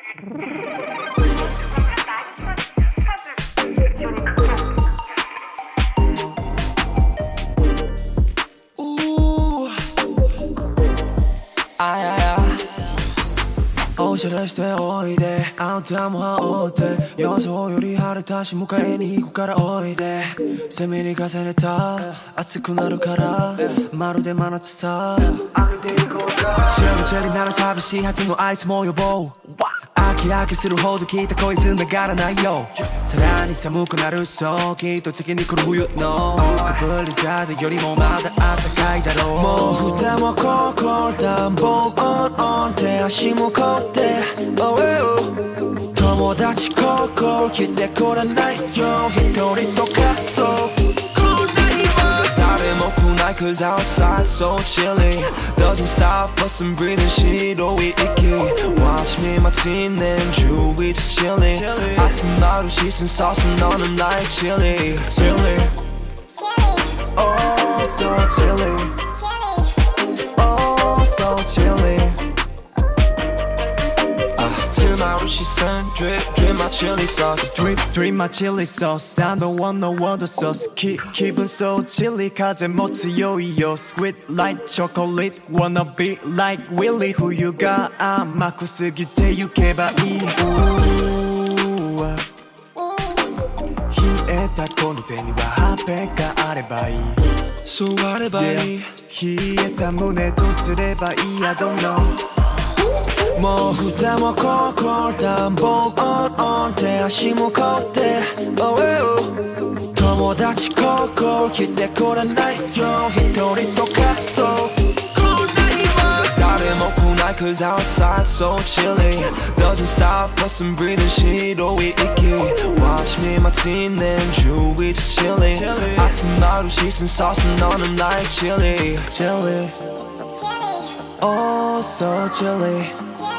おしゃれしておいであんたも羽織って予想より晴れたし迎えに行くからおいでセミに重ねた暑くなるからまるで真夏さチェリチェリなら寂しいはずのあいつも呼ぼう飽き飽きするほど聞いたこいつ流らないよさらに寒くなるそうきっと次に来る冬のブリザードよりもまだあったかいだろうもう蓋もここ暖房オンオン手足も凍って、oh、友達ここ来てこらないよ一人とかそう誰も来ない cause outside so chilly Doesn't stop us from breathing shit oh we icky Watch me my team then Drew we just chilling集まるシーズンsauce on them like chili Chili Oh so chilly Oh so chilly Tomorrow she sent drip, drip my chili sauce Drip, drip my chili sauce I don't want no other sauce 기분 so chilly風も強いよ Sweet like chocolate Wanna be like Willy冬が甘くすぎてゆけばいい冷えたこの手にはハーペがあればいいそうあればいい冷えた胸どうすればいい I don't knowもう蓋もここ暖房オンオン手足も凍って、oh、友達ここ来てこらないよ一人とかそう誰も来ない cause outside so chilly Doesn't stop us from breathing shit oh we icky Watch me my team then Drew we just chilling集まるシーズンsauce on them like chili Chili Oh so chilly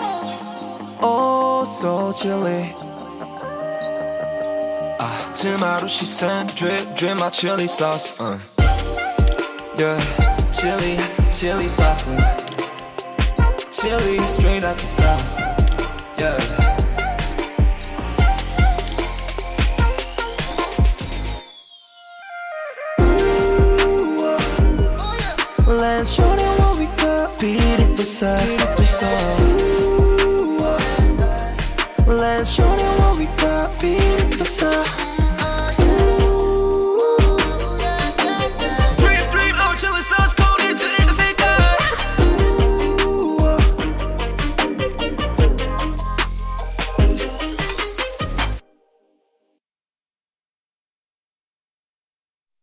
Oh, so chilly Tomorrow she sent drip, drip my chili sauce Yeah, chili, chili sauce Chili straight out the south